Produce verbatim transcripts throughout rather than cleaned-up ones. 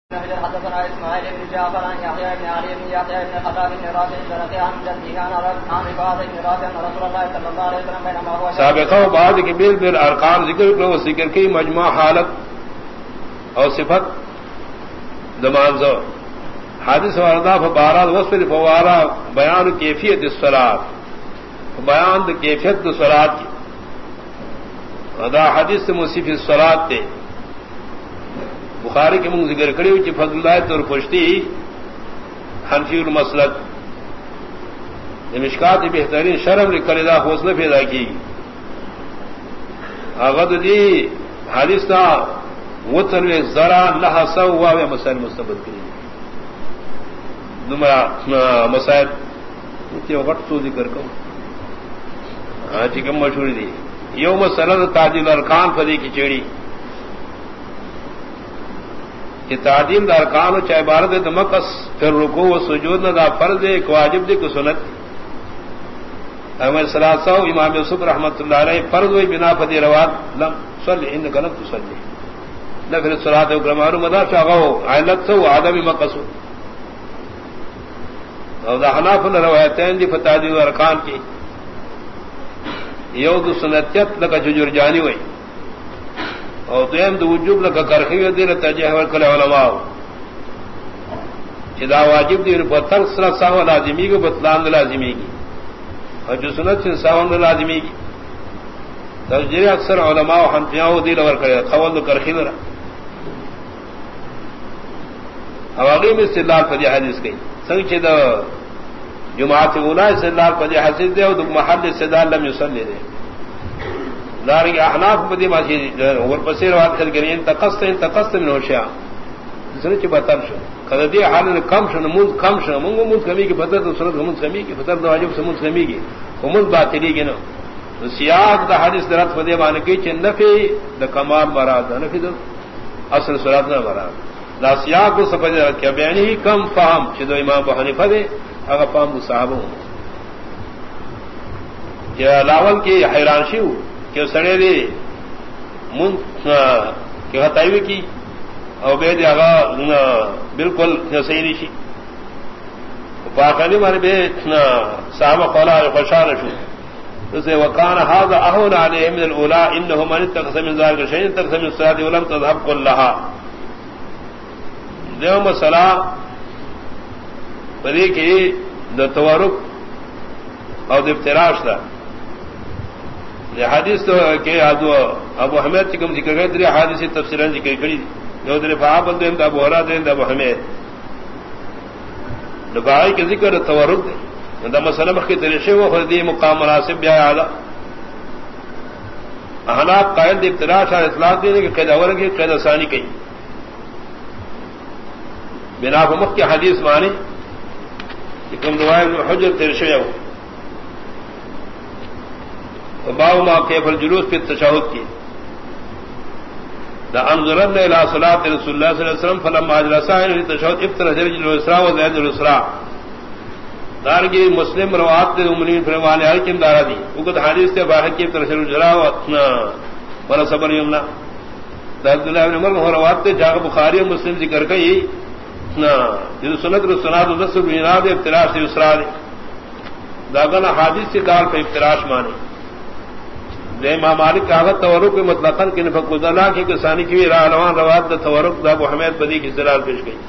حدثنا اسماعيل بن جعفر عن يحيى بن علي بن يحيى بن خطاب بن رافع بن عن جده عن عن عباده بن رافع ان رسول الله صلى الله عليه وسلم بينما هو سابقہ بعد کے بل بل ارکان ذکر کرو ذکر کی مجموع حالت اور صفت دماغ حادث واردہ فبارات وصف فوارا بیان کیفیت الصلاۃ بیان کیفیت الصلاۃ کی ادا حدیث موصف الصلاۃ تے بخاری کے منگ ذکر کری ہوئی فضل اللہ اور پشتی حنفی المسلک مشکات بہترین شرم لکھر دا حوصلہ پیدا کی اغد دی حدیث تا وطن ذرا لہا سوا مسائل مستبد کری نمرا مسائل وقت تو ذکر کرو آج کم مشہوری دی یوم مسئلہ تعدیل ارکان پدی کی چیڑی کہ تعدیل دا ارکان و چاہے عبارت ہے مقص پھر رکوع و سجود نہ دا فرض ہے کہ واجب دے کو سنت احمد ثلاثہ امام یوسف رحمۃ اللہ علیہ فرض ہوئی بنا فدی روات لم صلی انک لم تصلی نہ پھر صلاۃ گرمارو مدار چاغو علت سو عدم مقص اور دا حناف نے روایتین دی فتادی ارکان کی یود سنتیت لگا ججر جانی ہوئی اور دیم دو وجوب لگا کرخی دی تجہور کل علماء جدا واجب دی بطر سر ساو لازمی کو بطلان لازمی کی اور جو سنت سے ساو لازمی کی تجری اکثر علماء حنفیاں دی لور کرے قول کرخی نہ اواغی میں استدلال فدی حدیث گئی سنگ چھ دا جماعت اولا استدلال فدی حدیث دے اور محل استدلال لم یصلی دے دارنگ احناف بدی ماشی اور پسیر وات کر گئے ان تقصت ان تقصت من ہوشیا سن چ بتر شو قدی حال کم شو نموز کم شو منگو مز کمی کی بدر تو سنت منز کمی کی فتر واجب سے منز کمی کی ومز باطلی کی نو سیاق دا حدیث درت فدی مان کی چ نفی دا کمال مراد نفی دا اصل صلات نہ مراد لا سیاق کو سمجھ کیا بیان ہی کم فہم چ دو امام ابو حنیفہ دے اگر فہم صحابہ کیا لاول کی حیران شیو کہ سڑے دے من کہ ہتائی کی اور بے دے آگا بالکل صحیح نہیں پاکانی مارے بے صحابہ قولا خوشحال شو اسے وکان هذا اهون عليه من الاولى انه من تقسم من ذلك شيء تقسم الصلاه ولم تذهب كلها دیو مسئلہ بری کی دو تورک اور افتراش تھا حدیث تو کہ ابو حمید چکم ذکر کرے تیرے حادثی تفسیریں ذکر کری جو تیرے فعابل دیں دا ابو حرا دیں دا ابو حمید نبائی کے ذکر تورک دیں دا مسئلہ مخی طریقے وہ فردی مقام مناسب بیا اعلیٰ احناف قائل دی ابتراش اور اطلاق دینے کہ قید اول کی قید ثانی کی بنا فمخ کی حدیث مانی کم دوائے حجر ترشوے ہو باب ما کیف الجلوس پہ تشہد کی دا انظرن الى صلاة رسول اللہ صلی اللہ علیہ وسلم فلما اجلسا انہی تشہد ابتر جرج الاسراء و زید الاسراء دارگی مسلم روات دے امنین فرمانے آئی کم دارا دی وقت حدیث تے باہر کی ابتر جرج الاسراء ولا صبر یمنا دا عبداللہ ابن عمر کو روات تے جاگ بخاری و مسلم ذکر کئی جدو سنت رسولات و نصر بیناد ابتراش سے اسراء دی داغنا حادث سے دار پہ ابتراش مانے امام مالک کہاوت تورک میں مطلقاً کہ نفقدنا کی کسانی کی روان روات دا تورک دا ابو حمید بدی کی استدلال پیش گئی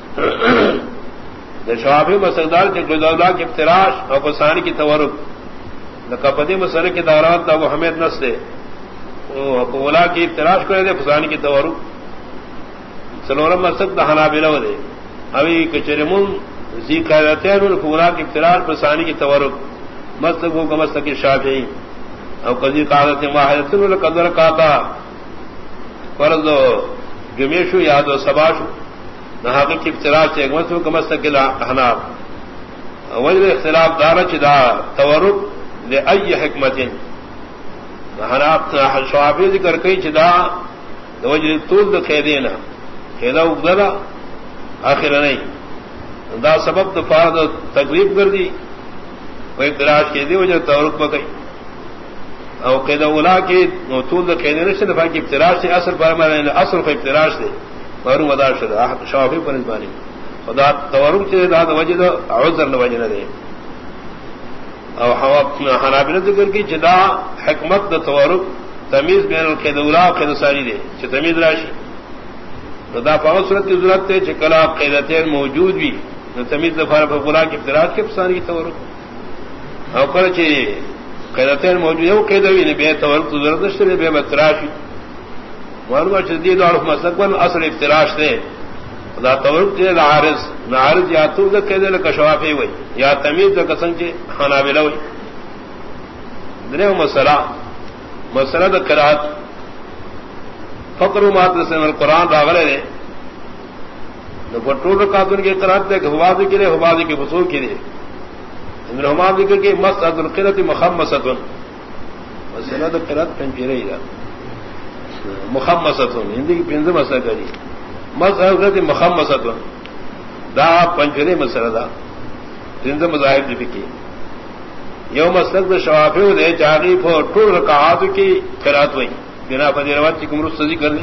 شوافی مسدار کے گزولا کی افتراش اور کسانی کی تورک نقبدی مسئلے کی دورات دا ابو حمید نس دے اولا کی افتراش کرے دے فسانی کی تورک سلورم مسد دا حنابلہ دے ابھی کچرمون زی قیدتے ہیں اولا کی افتراش فسانی کی تورک مستقو کا مستقی شافعی او قضی قادت واحدتن لقدر قاتا فرض جمیشو یاد و سباشو نحاقی کی افتراج سے اگمتو کمستقل احناب وجد اختلاف دارا چدا تورک لے ای حکمتن احناب شوافی ذکر کئی چدا وجد طول دا خیدینا خیدہ اگدلا آخر نہیں دا سبب دا فارد تقریب کر دی وہ افتراج کی دی وجد تورک بکئی او قید اولا کی طول دا قید نشتے دفاع کی ابتراش سے اصل فرمانے اصل کو ابتراش دے اور ودا شدا شافی پر نسبانی خدا تورم سے داد وجد عذر وجد دے او حنابلہ ذکر کی جدا حکمت د تورم تمیز بین القیدولا و قیدسانی دے چھ تمیز راشی دا پاو صورت کی ضرورت ہے چکلا قیدتین موجود بھی تمیز دفار فقلا کی ابتراج کے پسانی کی تورم او کل چھ قیدتین موجود ہے وہ قیدوی نے بے تورم تو ضرورت نشتے بے ابتراشی معلومات شدید اور مستقبل اصل افتراش دے دا تورق دے عارض نعارض یا تو دا کہہ دے لکا شوافی ہوئی یا تمیز دا قسم چے حنابلہ ہوئی دنے مسئلہ مسئلہ دا قرآت فقر و مات رسن القرآن راغلے دے دا فٹور رکاتون کی قرآت دے کہ حباظی کی دے حباظی کی فصول کی دے اندر حباظ ذکر کی مسعد القرآت مخمستون مسئلہ دا قرآت پنچی رہی دا مخمستون ہندی کی پنز مسئلہ کری مسئلہ مخمستون دا پنجرے مسئلہ دا پنز مذاہب دی کی یو مسلک دا شوافی دے چاغیف ہو ٹور رکعات کی قرات ہوئی بنا فضیلوات کی کمرس سزی کر لی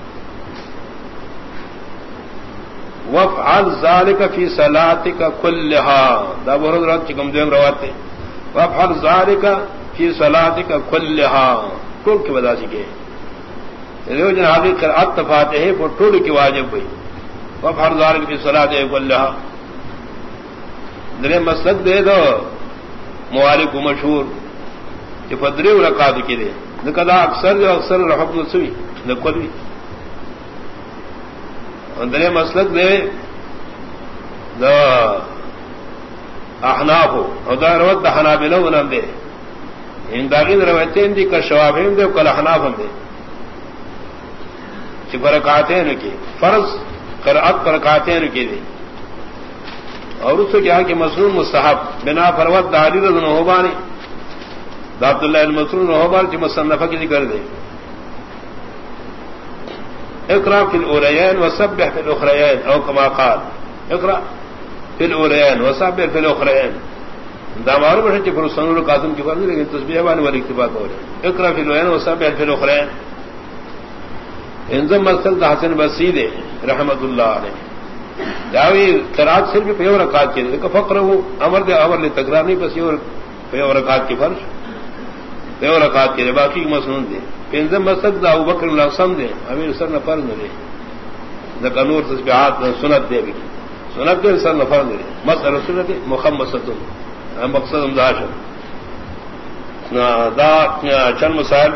وفعل ذالک فی صلاتک کلہا دا بہرد رات کی کم دویم روات تے وفعل ذالک فی صلاتک کلہا کل کی ودا سکے ریو جن حاضر قرآت تفاتح ہے وہ ٹوڑ کی واجب ہوئی وہ فرضار کی صلاۃ کلھا درے مسلک دے دو موالک مشہور کہ فدری رکعات کی دے نکدا اکثر جو اکثر رحم نسوی نکوی درے مسلک دے دا احناف اور دا روت دا حنابلہ ونم دے ان داغین روایتیں دی کا شوافیم دے کل احناف ہم دے فرقاتین کی فرض قرأت فرقاتین کی دی اور اس سے کیا کہ مسنون مستحب بنا فروت داری رضن ہوبانی دا عبداللہ المسنون ہوبان کی مصنفہ کی ذکر دے اقرا فی الاولیین وسبح فی الاخریین او کما قال اقرا فی الاولیین وسبح فی الاخریین دا معلوم ہے کہ فرسنون القاسم کی فرض لیکن تسبیح بانی والی اکتفاق ہو رہے اقرا فی الاولیین وسبح فی الاخریین انزم مسل دا حسن بسید رحمت اللہ علیہ داوی قرات صرف پیو رکعت کے لیے فقر ہو امر دے امر لے تکرار نہیں بس یہ پیو رکعت کی فرض پیو رکعت کے لیے باقی مسنون دے انزم مسل دا ابوبکر الاسم دے امیر سر نہ فرض دے دا قانون تسبیحات سنت دے بھی سنت دے سر نہ فرض دے مسل سنت مخمسۃ مقصد امداش دا چند مسائل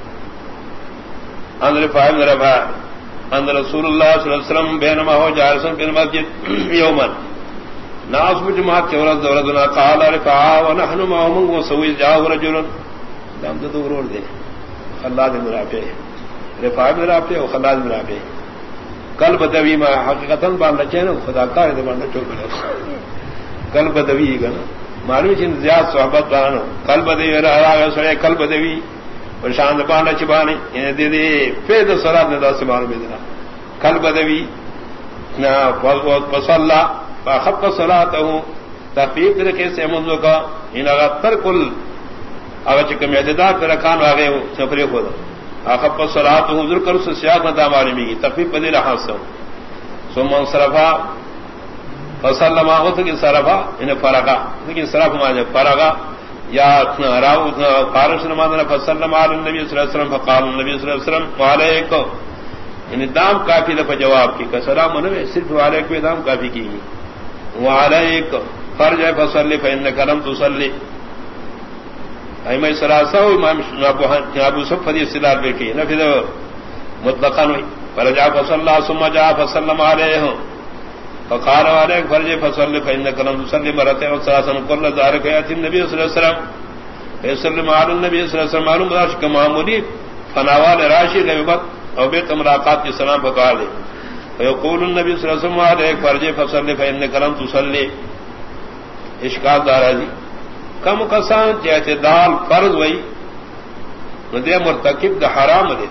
ان رفاع بن رفاع ان رسول اللہ صلی اللہ علیہ وسلم بینما ہو جالسا فی المسجد یوما ناس بجماعت کے ورد وردنا قال رفاع ونحن معهم وسوي جاء رجل دام تو ضرور دے خلاد بن رافع رفاع بن رافع و خلاد بن رافع قلب دوی ما حقیقتا بان رچے خدا کا ہے بان چوک قلب دوی گنا معلوم چن زیاد صحبت بانو قلب دوی رہا سڑے قلب دوی پرشان پانڈا چبانی دے دے فید سرات نے دا سبحان بدنا کل بدوی نہ فصلا فخف صلاته تخفیف طریقے سے منذ کا ان اغتر کل اگر چکم اعتداد پر رکان آگئے ہو سفری خود اخف صلاته حضور کر اس سیاق نہ معلومی کی تخفیف بدل حاصل ثم انصرفا فسلم وقت کی صرفا ان فرقا لیکن صرف معنی فرقا یا راو قارش نمازنا فسلم علی النبی صلی اللہ علیہ وسلم فقال النبی صلی اللہ علیہ وسلم وعلیکم یعنی دام کافی دفع جواب کی کہ سلام منوے صرف وعلیکم دام کافی کی وعلیکم فرجع فصلی فإنک لم تصلی ایمہ سلاسہ و امام ابو صف حدیث سلال بیکی نفذ مطلقا ہوئی فرجع فصلی ثم جاء فسلم علیہم فقال عليك فرج فصل فإنك لم تصلي مرتين وثلاثا كل ذلك يأتي النبي صلى الله عليه وسلم فيسلم على النبي صلى الله عليه وسلم معلوم ذلك معمولي فنوال راشي غيبت او بيت مراقات السلام فقال فيقول النبي صلى الله عليه وسلم عليك فرج فصل فإنك لم تصلي اشكال دار هذه کم کسان چې اعتدال فرض وای نو دې مرتکب د حرام دی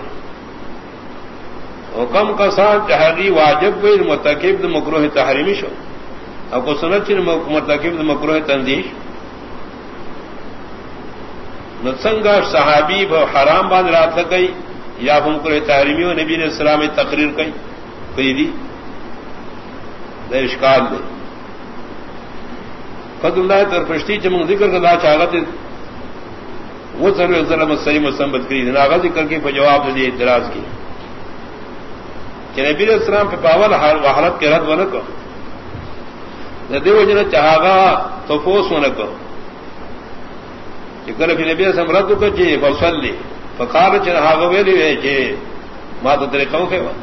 او کم کسان چې هغه واجب وای مرتکب د مکروه تحریمی شو او کو سنت چې مرتکب د مکروه تنزیه نو څنګه صحابي په حرام باندې راتل کوي یا هم مکروه تحریمی او نبی رسول الله تقریر کوي پیری دے اشکال دے فضل اللہ ترفشتی چمنگ ذکر کا دا چاہت وہ سر ظلم صحیح مستمت کری ناغا ذکر کی جواب دے اعتراض کی کہ نبی علیہ السلام پہ پاول حالت کے رد و نہ کو ندی وجہ چاہا گا تو فوس ہونے کو نبی علیہ السلام رد کو چی فصل لی فقال چنہا گا ویلی وے چی ما تو طریقہ ہو خیوہ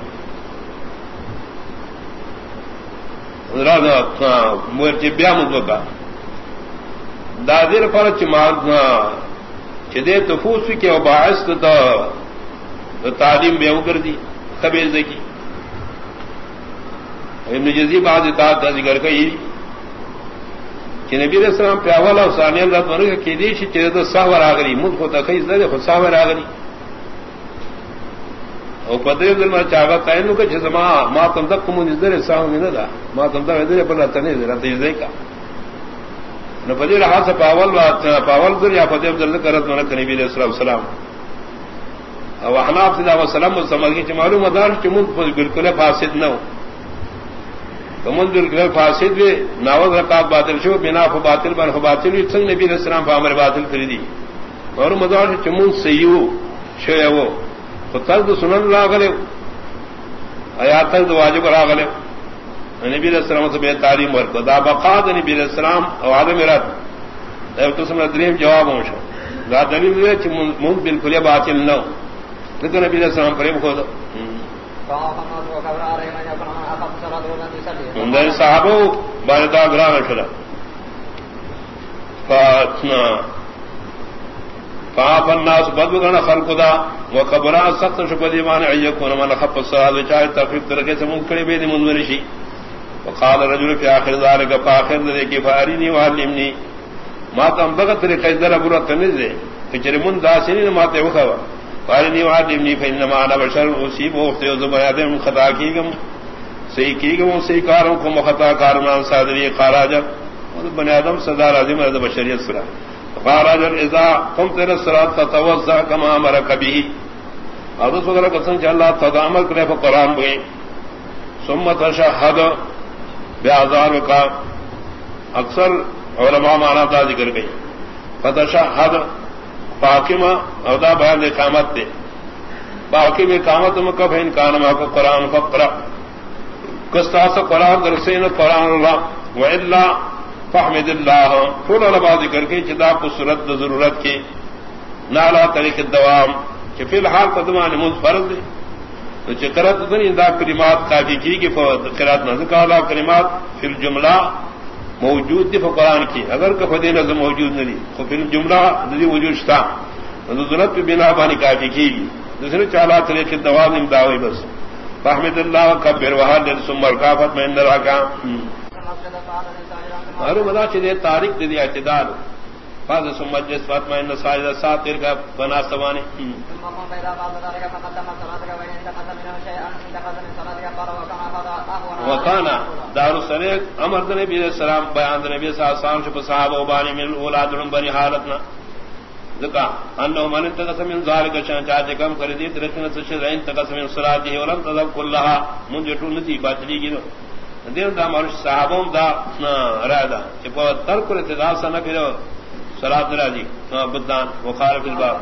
مویر چی بیا مدوکا دادیر فرچ مادنا چی دے تفوس کی و باعث تا تعلیم بیاو کردی خبیر دکی ابن جزی بعض اطاعت دا ذکر کئی کہ نبی علیہ السلام پہ اول اور ثانیہ رات ورنہ کی دیشی چیزے تو ساور آگری ملک ہوتا خیز دے خود ساور آگری اور پدریب دل میں چاہا قائل نو کہ چھے ما ما تم تک کمون اس در ساور نہیں دا ما تم تک ادھر پر رہتا نہیں رہتا اس دے کا نو پدیر حال سے پاول پاول در یا پدریب دل کرت ورنہ کہ نبی علیہ السلام اور حناف صلی اللہ علیہ وسلم سمجھ کی معلوم مدار کہ ملک بالکل فاسد نہ ہو کمن بالکل فاسد بھی ناوز رکعت باطل شو بنا فباطل بن فباطل بھی سنگ نبی علیہ السلام فامر باطل کری دی اور مدار چمون سیو شو وہ ترد سنن راغلے آیات تک واجب راغلے نبی علیہ السلام سے بے تعلیم ورک دا بقاد نبی علیہ السلام او عالم رات اے تو سمجھ دریم جواب ہوں شو دا دلیل ہے کہ من بالکل باطل نہ لیکن نبی علیہ السلام پر کو صحابہ باردا گران شلا فاف الناس بدغنا خلق دا وقبرا سخت شپدی مان ایکون من خف الصلاه چاہے تفریق طریقے سے منکڑی بے منورشی وقال رجل في اخر ذلك فاخر ذلك فارني وعلمني ما تم بغت طریقے در ابو تنزے کہ چرمن داسنی ما تے وخوا فارني وعلمني فانما انا بشر اصيب وقت زبادم خطا کیگم صحیح کیگم صحیح کاروں کو خطا کارمان صادری خراج بنی آدم صدر اعظم بشریت سرا خراج اذا قمت الى الصلاه تتوضا كما امرك به حضرت وغیرہ قسم کہ اللہ تضامل کرے قرآن میں ثم تشهد بیازار کا اکثر علماء مانا دا ذکر گئی فتشهد فاقمہ اودا بیان اقامت دے باقی میں اقامت مکہ بھین کانما کو قرآن فقرا کستا سے قرآن درسین قرآن اللہ والا فحمد اللہ فل علماء ذکر کی چدا کو صورت ضرورت کی نالا طریق الدوام کہ فی الحال قدمان منز فرض دے تو چکرت دن دا کلمات کافی کی کہ قرات نہ کہا کلمات فی الجملہ موجود دی قرآن کی اگر کفدی نظم موجود نہیں تو پھر جملہ دی وجود تھا ضرورت پہ بنا بانی کافی کی گی دوسرے چالا طریق الدوام امداوی بس فحمد اللہ کبر وحد ثم الکافت میں اندر آکا ہر مدا چدے تاریخ دے دیا اعتدال بعض سمجھ جس بات میں ان ساجدہ سات تیر کا بنا سوانے وکانا دار السلام امر نبی علیہ السلام بیان نبی صلی اللہ علیہ وسلم شپ صحابہ وبانی من اولاد بنی حالتنا ذکا انه من تقسم من ذلك شان چاہتے کم کر دی درکن سے شرعین تقسم من صلاته ولم تذب كلها من جٹو نتی باطلی کی دین دا مر صحابوں دا رادا کہ ترک ارتداد سے نہ پھر صلاۃ راضی بدان وقال في الباب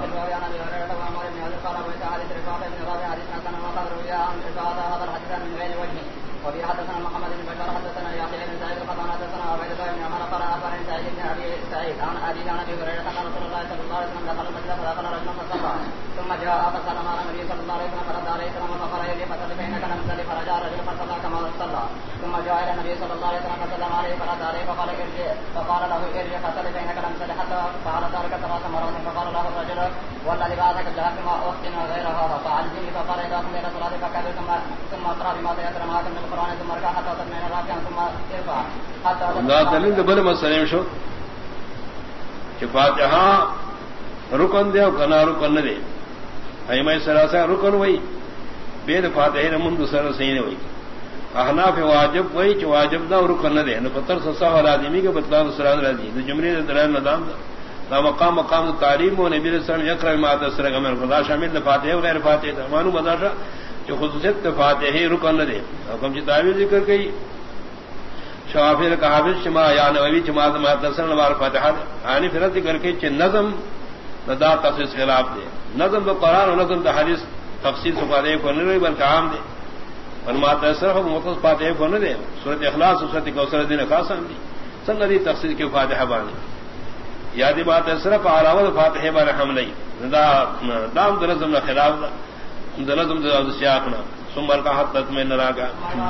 وفي حدثنا محمد بن بشار حدثنا يحيى بن سعيد قال حدثنا عبيد الله بن عمر قال اخبرني سعيد بن ابي سعيد عن ابي عن ابي هريره قال رسول الله صلى الله عليه وسلم دخل المسجد فدخل رجل فصلى ثم جاء فسلم على النبي صلى الله عليه وسلم فرد عليه السلام فقال يلي فصل فانك لم تصلي فرجع الرجل فصلى كما صلى ثم جاء الى النبي صلى الله عليه وسلم فسلم عليه فرد عليه فقال ارجع فقال له ارجع فصل فانك لم تصلي حتى فعل ذلك ثلاث مرات فقال له الرجل والذي بعثك بالحق ما احسن غير هذا فعلمني فقال اذا قمت الى الصلاه فكبر ثم ثم اقرا بما تيسر معك من القران ثم اركع حتى تطمئن راكعا ثم ارفع حتى لا دلیل بل مسلم شو کہ فاتحہ رکن دے اور کنا رکن دے ایمے سراسا رکن وئی بے فاتحہ من دوسرا صحیح نہیں وئی احناف واجب وئی کہ واجب دا رکن دے نہ پتر سسا آدمی کے بتلا سراد راضی جملے دلائل نظام دا مقام مقام تعلیم و نبی رسول یکرم ما تسرگ من خدا شامل فاتحہ غیر فاتحہ معلوم بداشا جو خصوصیت فاتحی رکن نہ دے حکم کی تعویل ذکر گئی شوافی نے کہا حافظ شما یا نووی جماعت محدثن نوار فاتحہ آنی فرد ذکر کے چ نظم ندا تخصیص خلاف دے نظم تو قرآن و نظم تو حدیث تفصیل سے فاتحہ کو نہیں بلکہ عام دے اور ماتحسر ہو مخصوص فاتحہ کو نہ دے صورت اخلاص صورت کوثر دین خاصان دی سنگ دی تفصیل کی فاتحہ بانی یادی بات ہے صرف علاوہ فاتحہ بار ہم نہیں دا دام درزم نہ خلاف دا درزم دا سیاقنا سمر کا حد تک میں نہ راگا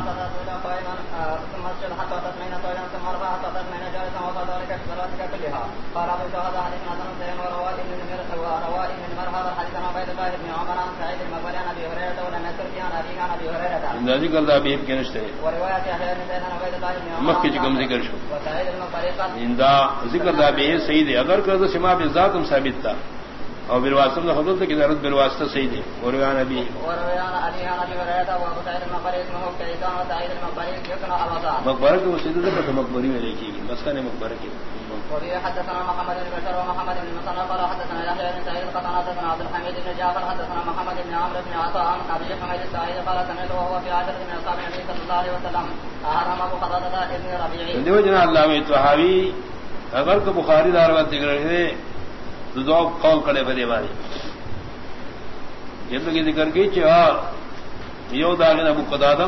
کردا بیب کے نشتے مخ کی کم ذکر شو ذکر دا بھی صحیح دے اگر کر سما بذات ہم ثابت تھا اور بالواسطہ نہ حضرت کی ضرورت بالواسطہ صحیح دے اور بیان ابھی مقبرہ کی وسیلے سے مقبری میں لکھی گی مسکن مقبرہ کی حدثنا محمد بن بشر ومحمد بن مسنى قال حدثنا يحيى بن سعيد قال حدثنا عبد الحميد بن جعفر حدثنا محمد بن عمرو بن عطاء عن ابي حميد السعيد قال سمعت وهو في عشرة من اصحاب النبي صلى الله عليه وسلم احرم ابو قتادة ابن ربيعي دیو جنا علامہ طحاوی اگر کہ بخاری دار ذکر ہے دو قول کڑے بڑے والے یہ تو ذکر کی کہ یو داغن ابو قتادہ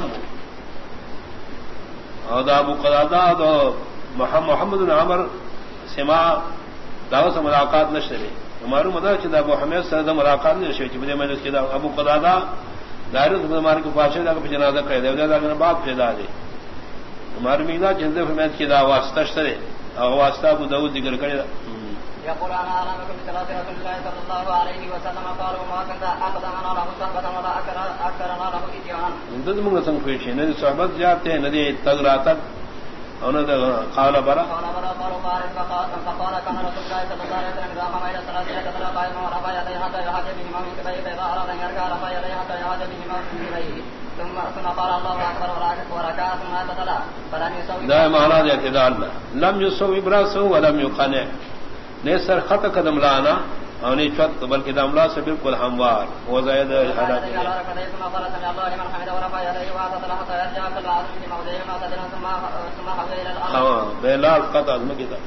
اور ابو قتادہ تو محمد بن عمر سما داو سے ملاقات نہ شرے ہمارو مدار چدا ابو حمید سرد ملاقات نہیں شوی چبدے میں اس کے ابو قتادہ دائرہ ہمارے کو پاشے دا کو جنازہ کر دے دا دا باپ پیدا دے ہمارے مینا جند حمید کی دا واسطہ شرے اور واسطہ ابو داؤد ذکر کرے يقول انا اعلمكم بصلاه رسول الله صلى الله عليه وسلم قالوا ما كنت اقدمنا له صحبه ولا اكثرنا له اتيان اندد من سنفيش نے صحبت جاتے ہیں ندی تگ راتک اور قال برا قال برا قالوا قال فقال كان رسول الله صلى الله عليه وسلم اذا قام الى الصلاه يتطلع قائما ورفع يديه حتى يحاذي بهما من كبيه فاذا اراد ان يركع رفع يديه حتى يحاذي بهما من كبيه ثم ثم قال الله اكبر وركع ثم اعتدل فلم يسوي دا معنى الاعتدال لم يسوي براسه ولم يقنع نے سر خط قدم لانا اور نہیں چت بلکہ دملا سے بالکل ہموار وہ زائد حالات بلال قط عظم کی تھا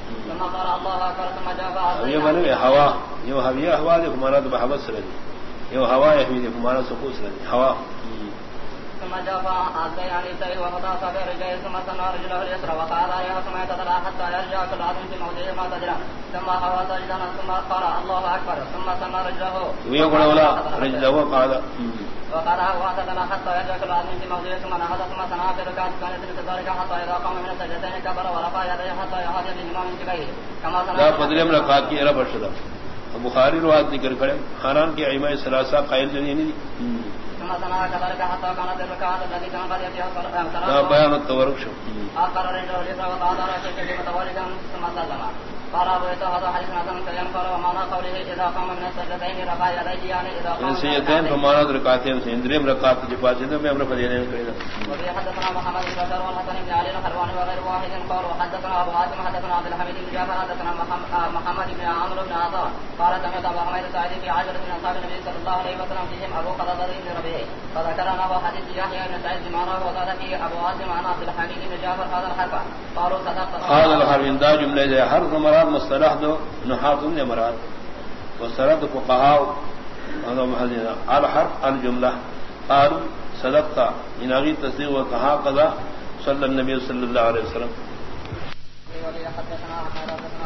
یہ بنے ہوا یہ ہوا ہوا دیکھ ہمارا تو بحبت سے رہی یہ ہوا یہ دیکھ ہمارا سکوت سے رہی ہوا ثم جاء عزي عن يسير ومضى صابر رجله ثم سنى رجله اليسرى وقال عليها ثم يتدلى حتى يرجع كل عظم في موضعه ما تدرى ثم هوى ساجدا ثم قال الله اكبر ثم سنى رجله ويقول ولا رجله وقال وقال واعتدل حتى يرجع كل عظم في موضعه ثم نهض ثم سنى في ركعه كانت مثل ذلك حتى اذا قام من السجدتين كبر ورفع يديه حتى يحاذي بهما من كبيه كما سنى لا فضل ركعات کی رب ارشد بخاری روایت ذکر کرے خانان کے ائمہ ثلاثہ قائل نہیں بیان التورک شو آخر رجل اليسرى وقعد على شكل متوالدا ثم سلم قال ابو عيسى هذا حديث حسن سلم قال ومعنى قوله اذا قام من السجدتين رفع يديه يعني اذا قام من السجدتين فمعنى ركعتين سندريم ركعت جفاتين میں امر فضیلہ نے کہا وفي حدثنا محمد بن بشر والحسن بن علي الحلواني وغير واحد قال وحدثنا ابو عاصم حدثنا عبد الحميد بن جعفر حدثنا محمد بن عمرو بن عطاء قال سمعت ابو حميد الساعدي في عشرة من اصحاب النبي صلى الله عليه وسلم فيهم ابو قتادة بن ربيعي فذكرنا ابو حديث يحيى بن سعيد بمعنى وزاد فيه ابو عاصم عن عبد الحميد بن جعفر هذا الحرف قالوا صدقت هذا الحرف دا جملہ ہے حرف مراد مصطلح دو نحات نے مراد وسرد فقهاء هذا محذنا الحرف الجملہ قال صدقت ان اگی تصدیق و کہا قضا صلی النبی صلی اللہ علیہ وسلم